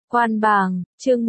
Quan bàng, chương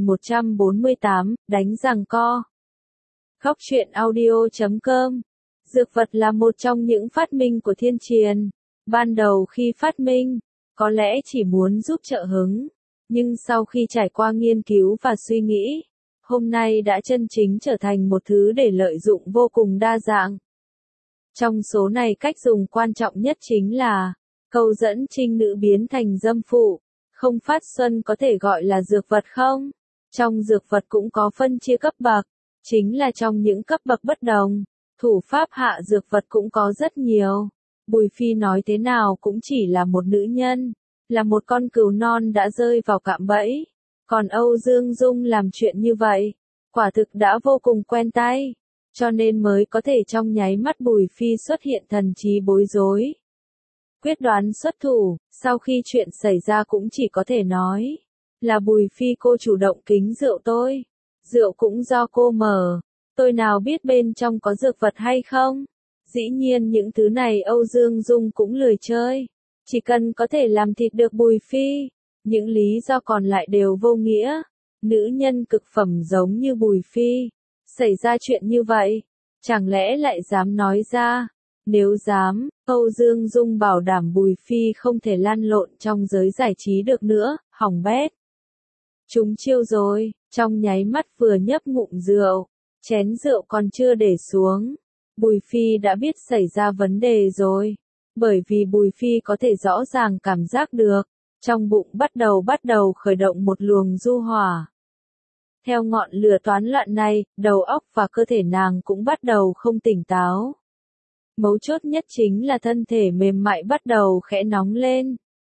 1148, đánh giằng co. Góc truyện audio.com. Dược vật là một trong những phát minh của thiên triền. Ban đầu khi phát minh, có lẽ chỉ muốn giúp trợ hứng, nhưng sau khi trải qua nghiên cứu và suy nghĩ, hôm nay đã chân chính trở thành một thứ để lợi dụng vô cùng đa dạng. Trong số này cách dùng quan trọng nhất chính là câu dẫn trinh nữ biến thành dâm phụ. Không phát xuân có thể gọi là dược vật không? Trong dược vật cũng có phân chia cấp bậc, chính là trong những cấp bậc bất đồng, thủ pháp hạ dược vật cũng có rất nhiều. Bùi Phi nói thế nào cũng chỉ là một nữ nhân, là một con cừu non đã rơi vào cạm bẫy. Còn Âu Dương Dung làm chuyện như vậy, quả thực đã vô cùng quen tay, cho nên mới có thể trong nháy mắt Bùi Phi xuất hiện thần trí bối rối. Quyết đoán xuất thủ, sau khi chuyện xảy ra cũng chỉ có thể nói là Bùi Phi cô chủ động kính rượu tôi. Rượu cũng do cô mở, tôi nào biết bên trong có dược vật hay không. Dĩ nhiên những thứ này Âu Dương Dung cũng lười chơi, chỉ cần có thể làm thịt được Bùi Phi, những lý do còn lại đều vô nghĩa. Nữ nhân cực phẩm giống như Bùi Phi, xảy ra chuyện như vậy, chẳng lẽ lại dám nói ra? Nếu dám, Âu Dương Dung bảo đảm Bùi Phi không thể lan lộn trong giới giải trí được nữa, hỏng bét. Chúng chiêu rồi, trong nháy mắt vừa nhấp ngụm rượu, chén rượu còn chưa để xuống, Bùi Phi đã biết xảy ra vấn đề rồi, bởi vì Bùi Phi có thể rõ ràng cảm giác được, trong bụng bắt đầu khởi động một luồng du hỏa. Theo ngọn lửa toán loạn này, đầu óc và cơ thể nàng cũng bắt đầu không tỉnh táo. Mấu chốt nhất chính là thân thể mềm mại bắt đầu khẽ nóng lên.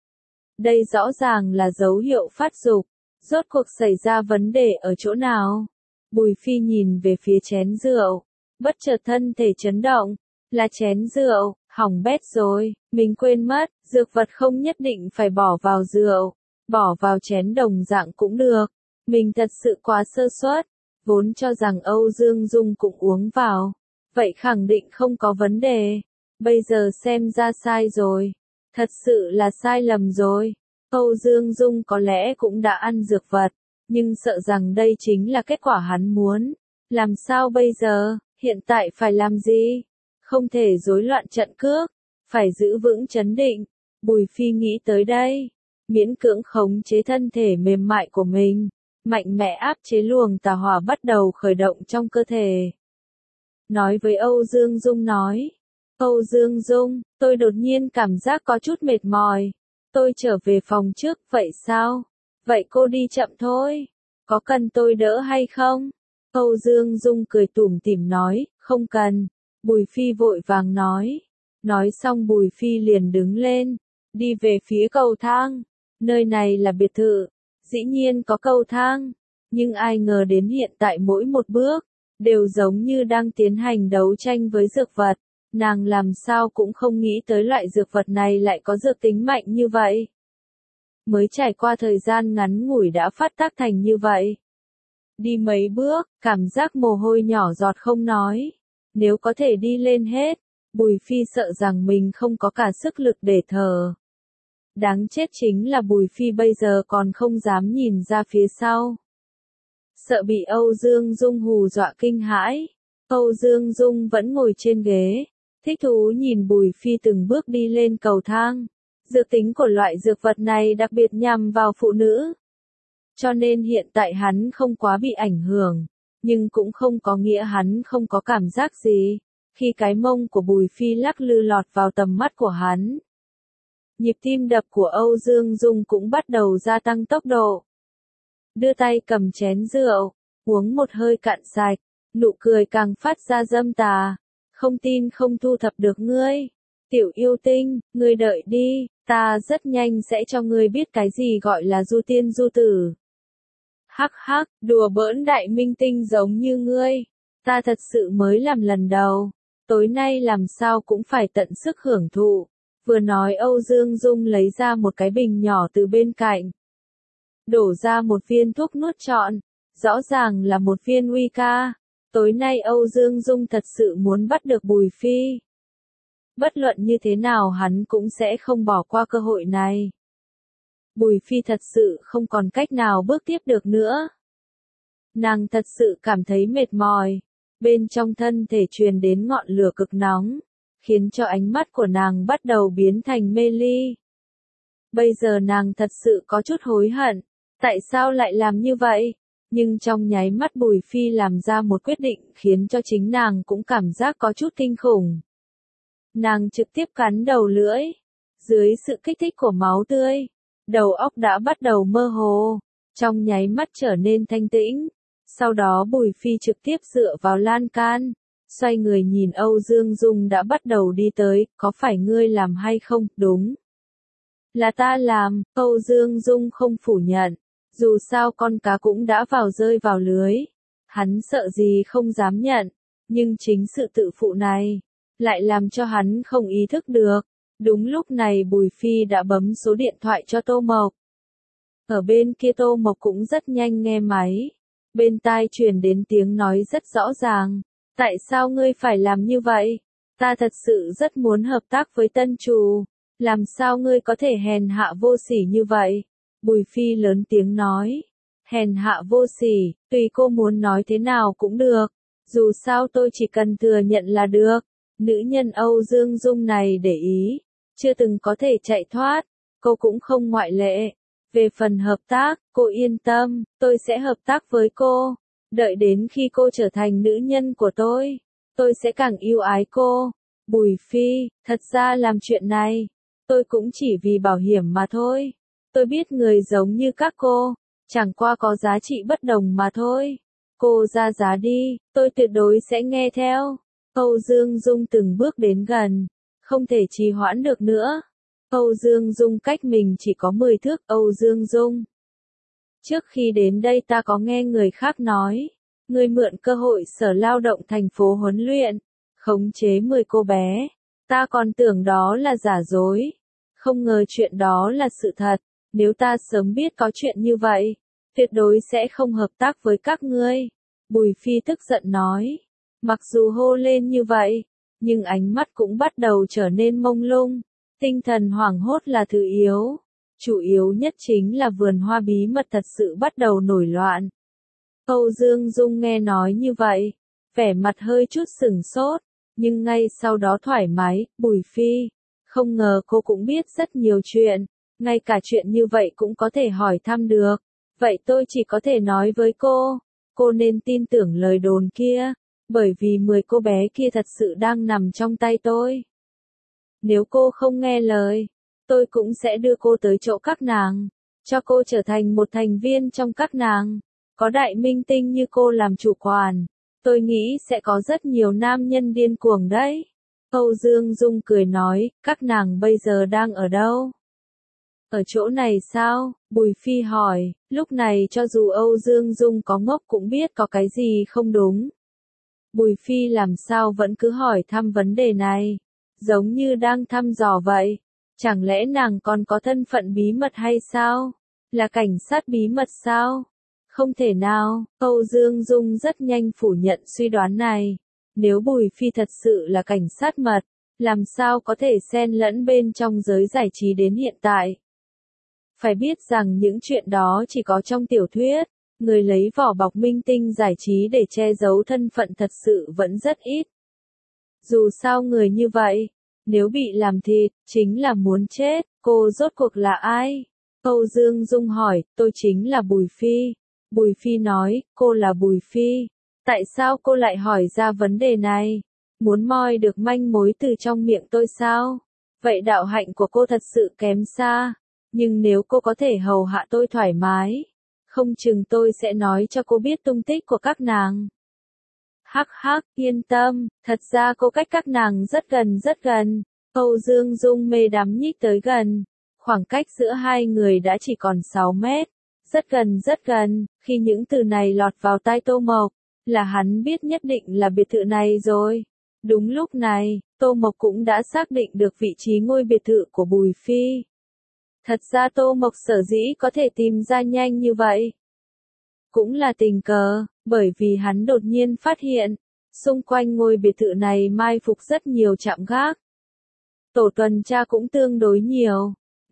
Đây rõ ràng là dấu hiệu phát dục. Rốt cuộc xảy ra vấn đề ở chỗ nào? Bùi Phi nhìn về phía chén rượu, bất chợt thân thể chấn động, là chén rượu, hỏng bét rồi, mình quên mất, dược vật không nhất định phải bỏ vào rượu, bỏ vào chén đồng dạng cũng được. Mình thật sự quá sơ suất, vốn cho rằng Âu Dương Dung cũng uống vào, vậy khẳng định không có vấn đề, bây giờ xem ra sai rồi, thật sự là sai lầm rồi. Âu Dương Dung có lẽ cũng đã ăn dược vật, nhưng sợ rằng đây chính là kết quả hắn muốn. Làm sao bây giờ, hiện tại phải làm gì? Không thể rối loạn trận cước, phải giữ vững trấn định. Bùi Phi nghĩ tới đây, miễn cưỡng khống chế thân thể mềm mại của mình, mạnh mẽ áp chế luồng tà hỏa bắt đầu khởi động trong cơ thể. Nói với Âu Dương Dung nói, Âu Dương Dung, tôi đột nhiên cảm giác có chút mệt mỏi. Tôi trở về phòng trước, vậy sao? Vậy cô đi chậm thôi. Có cần tôi đỡ hay không? Âu Dương Dung cười tủm tỉm nói, không cần. Bùi Phi vội vàng nói. Nói xong Bùi Phi liền đứng lên, đi về phía cầu thang. Nơi này là biệt thự, dĩ nhiên có cầu thang. Nhưng ai ngờ đến hiện tại mỗi một bước, đều giống như đang tiến hành đấu tranh với dược vật. Nàng làm sao cũng không nghĩ tới loại dược vật này lại có dược tính mạnh như vậy. Mới trải qua thời gian ngắn ngủi đã phát tác thành như vậy. Đi mấy bước, cảm giác mồ hôi nhỏ giọt không nói. Nếu có thể đi lên hết, Bùi Phi sợ rằng mình không có cả sức lực để thở. Đáng chết chính là Bùi Phi bây giờ còn không dám nhìn ra phía sau. Sợ bị Âu Dương Dung hù dọa kinh hãi. Âu Dương Dung vẫn ngồi trên ghế, thích thú nhìn Bùi Phi từng bước đi lên cầu thang. Dược tính của loại dược vật này đặc biệt nhằm vào phụ nữ. Cho nên hiện tại hắn không quá bị ảnh hưởng, nhưng cũng không có nghĩa hắn không có cảm giác gì, khi cái mông của Bùi Phi lắc lư lọt vào tầm mắt của hắn. Nhịp tim đập của Âu Dương Dung cũng bắt đầu gia tăng tốc độ. Đưa tay cầm chén rượu, uống một hơi cạn sạch, nụ cười càng phát ra dâm tà. Không tin không thu thập được ngươi. Tiểu yêu tinh, ngươi đợi đi, ta rất nhanh sẽ cho ngươi biết cái gì gọi là du tiên du tử. Hắc hắc, đùa bỡn đại minh tinh giống như ngươi. Ta thật sự mới làm lần đầu. Tối nay làm sao cũng phải tận sức hưởng thụ. Vừa nói Âu Dương Dung lấy ra một cái bình nhỏ từ bên cạnh. Đổ ra một viên thuốc nuốt trọn. Rõ ràng là một viên uy ca. Tối nay Âu Dương Dung thật sự muốn bắt được Bùi Phi. Bất luận như thế nào hắn cũng sẽ không bỏ qua cơ hội này. Bùi Phi thật sự không còn cách nào bước tiếp được nữa. Nàng thật sự cảm thấy mệt mỏi, bên trong thân thể truyền đến ngọn lửa cực nóng, khiến cho ánh mắt của nàng bắt đầu biến thành mê ly. Bây giờ nàng thật sự có chút hối hận, tại sao lại làm như vậy? Nhưng trong nháy mắt Bùi Phi làm ra một quyết định khiến cho chính nàng cũng cảm giác có chút kinh khủng. Nàng trực tiếp cắn đầu lưỡi, dưới sự kích thích của máu tươi, đầu óc đã bắt đầu mơ hồ, trong nháy mắt trở nên thanh tĩnh. Sau đó Bùi Phi trực tiếp dựa vào lan can, xoay người nhìn Âu Dương Dung đã bắt đầu đi tới, có phải ngươi làm hay không? Đúng. Là ta làm, Âu Dương Dung không phủ nhận, dù sao con cá cũng đã rơi vào lưới. Hắn sợ gì không dám nhận, nhưng chính sự tự phụ này, lại làm cho hắn không ý thức được. Đúng lúc này Bùi Phi đã bấm số điện thoại cho Tô Mộc. Ở bên kia Tô Mộc cũng rất nhanh nghe máy. Bên tai truyền đến tiếng nói rất rõ ràng. Tại sao ngươi phải làm như vậy? Ta thật sự rất muốn hợp tác với Tân Trù. Làm sao ngươi có thể hèn hạ vô sỉ như vậy? Bùi Phi lớn tiếng nói. Hèn hạ vô sỉ, tùy cô muốn nói thế nào cũng được. Dù sao tôi chỉ cần thừa nhận là được. Nữ nhân Âu Dương Dung này để ý, chưa từng có thể chạy thoát, cô cũng không ngoại lệ. Về phần hợp tác, cô yên tâm, tôi sẽ hợp tác với cô. Đợi đến khi cô trở thành nữ nhân của tôi sẽ càng yêu ái cô. Bùi Phi, thật ra làm chuyện này, tôi cũng chỉ vì bảo hiểm mà thôi. Tôi biết người giống như các cô, chẳng qua có giá trị bất đồng mà thôi. Cô ra giá đi, tôi tuyệt đối sẽ nghe theo. Âu Dương Dung từng bước đến gần, không thể trì hoãn được nữa. Âu Dương Dung cách mình chỉ có 10 thước. Âu Dương Dung, trước khi đến đây ta có nghe người khác nói, ngươi mượn cơ hội Sở Lao động thành phố huấn luyện, khống chế 10 cô bé. Ta còn tưởng đó là giả dối, không ngờ chuyện đó là sự thật. Nếu ta sớm biết có chuyện như vậy, tuyệt đối sẽ không hợp tác với các ngươi. Bùi Phi tức giận nói. Mặc dù hô lên như vậy, nhưng ánh mắt cũng bắt đầu trở nên mông lung. Tinh thần hoảng hốt là thứ yếu. Chủ yếu nhất chính là vườn hoa bí mật thật sự bắt đầu nổi loạn. Âu Dương Dung nghe nói như vậy, vẻ mặt hơi chút sửng sốt, nhưng ngay sau đó thoải mái. Bùi Phi, không ngờ cô cũng biết rất nhiều chuyện, ngay cả chuyện như vậy cũng có thể hỏi thăm được. Vậy tôi chỉ có thể nói với cô nên tin tưởng lời đồn kia, bởi vì 10 cô bé kia thật sự đang nằm trong tay tôi. Nếu cô không nghe lời, tôi cũng sẽ đưa cô tới chỗ các nàng, cho cô trở thành một thành viên trong các nàng. Có đại minh tinh như cô làm chủ quản, tôi nghĩ sẽ có rất nhiều nam nhân điên cuồng đấy. Âu Dương Dung cười nói, các nàng bây giờ đang ở đâu? Ở chỗ này sao? Bùi Phi hỏi, lúc này cho dù Âu Dương Dung có ngốc cũng biết có cái gì không đúng. Bùi Phi làm sao vẫn cứ hỏi thăm vấn đề này, giống như đang thăm dò vậy. Chẳng lẽ nàng còn có thân phận bí mật hay sao? Là cảnh sát bí mật sao? Không thể nào, Âu Dương Dung rất nhanh phủ nhận suy đoán này. Nếu Bùi Phi thật sự là cảnh sát mật, làm sao có thể xen lẫn bên trong giới giải trí đến hiện tại? Phải biết rằng những chuyện đó chỉ có trong tiểu thuyết, người lấy vỏ bọc minh tinh giải trí để che giấu thân phận thật sự vẫn rất ít. Dù sao người như vậy, nếu bị làm thịt, chính là muốn chết. Cô rốt cuộc là ai? Âu Dương Dung hỏi. Tôi chính là Bùi Phi. Bùi Phi nói, cô là Bùi Phi. Tại sao cô lại hỏi ra vấn đề này? Muốn moi được manh mối từ trong miệng tôi sao? Vậy đạo hạnh của cô thật sự kém xa. Nhưng nếu cô có thể hầu hạ tôi thoải mái, không chừng tôi sẽ nói cho cô biết tung tích của các nàng. Hắc hắc, yên tâm, thật ra cô cách các nàng rất gần rất gần. Âu Dương Dung mê đắm nhích tới gần. Khoảng cách giữa hai người đã chỉ còn 6 mét. Rất gần rất gần. Khi những từ này lọt vào tai Tô Mộc, là hắn biết nhất định là biệt thự này rồi. Đúng lúc này, Tô Mộc cũng đã xác định được vị trí ngôi biệt thự của Bùi Phi. Thật ra Tô Mộc sở dĩ có thể tìm ra nhanh như vậy, cũng là tình cờ, bởi vì hắn đột nhiên phát hiện, xung quanh ngôi biệt thự này mai phục rất nhiều trạm gác. Tổ tuần tra cũng tương đối nhiều,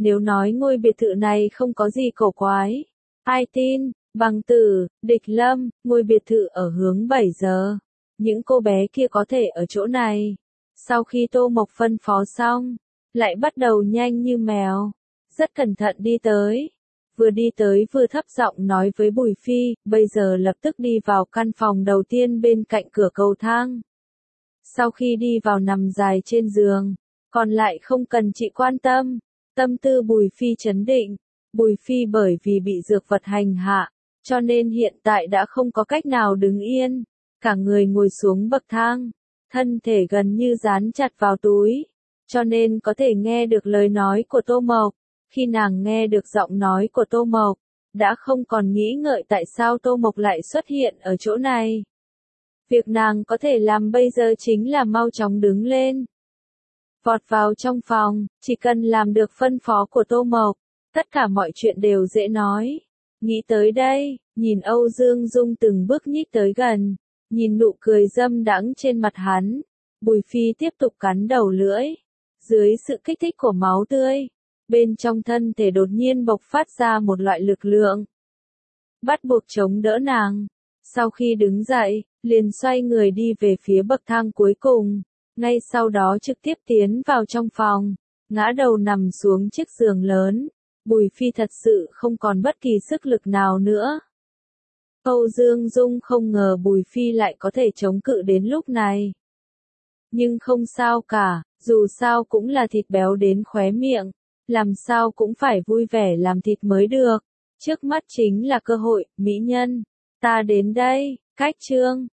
Nếu nói ngôi biệt thự này không có gì cổ quái, ai tin, Bằng Tử, Địch Lâm, ngôi biệt thự ở hướng 7 giờ. Những cô bé kia có thể ở chỗ này. Sau khi Tô Mộc phân phó xong, lại bắt đầu nhanh như mèo, rất cẩn thận đi tới. Vừa đi tới vừa thấp giọng nói với Bùi Phi, bây giờ lập tức đi vào căn phòng đầu tiên bên cạnh cửa cầu thang. Sau khi đi vào nằm dài trên giường, còn lại không cần chị quan tâm. Tâm tư Bùi Phi trấn định. Bùi Phi bởi vì bị dược vật hành hạ, cho nên hiện tại đã không có cách nào đứng yên. Cả người ngồi xuống bậc thang, thân thể gần như dán chặt vào túi, cho nên có thể nghe được lời nói của Tô Mộc. Khi nàng nghe được giọng nói của Tô Mộc, đã không còn nghĩ ngợi tại sao Tô Mộc lại xuất hiện ở chỗ này. Việc nàng có thể làm bây giờ chính là mau chóng đứng lên, vọt vào trong phòng, chỉ cần làm được phân phó của Tô Mộc, tất cả mọi chuyện đều dễ nói. Nghĩ tới đây, nhìn Âu Dương Dung từng bước nhích tới gần, nhìn nụ cười dâm đãng trên mặt hắn, Bùi Phi tiếp tục cắn đầu lưỡi. Dưới sự kích thích của máu tươi, bên trong thân thể đột nhiên bộc phát ra một loại lực lượng, bắt buộc chống đỡ nàng. Sau khi đứng dậy, liền xoay người đi về phía bậc thang cuối cùng, ngay sau đó trực tiếp tiến vào trong phòng, ngã đầu nằm xuống chiếc giường lớn. Bùi Phi thật sự không còn bất kỳ sức lực nào nữa. Âu Dương Dung không ngờ Bùi Phi lại có thể chống cự đến lúc này. Nhưng không sao cả, dù sao cũng là thịt béo đến khóe miệng, làm sao cũng phải vui vẻ làm thịt mới được. Trước mắt chính là cơ hội, mỹ nhân. Ta đến đây, cách chương.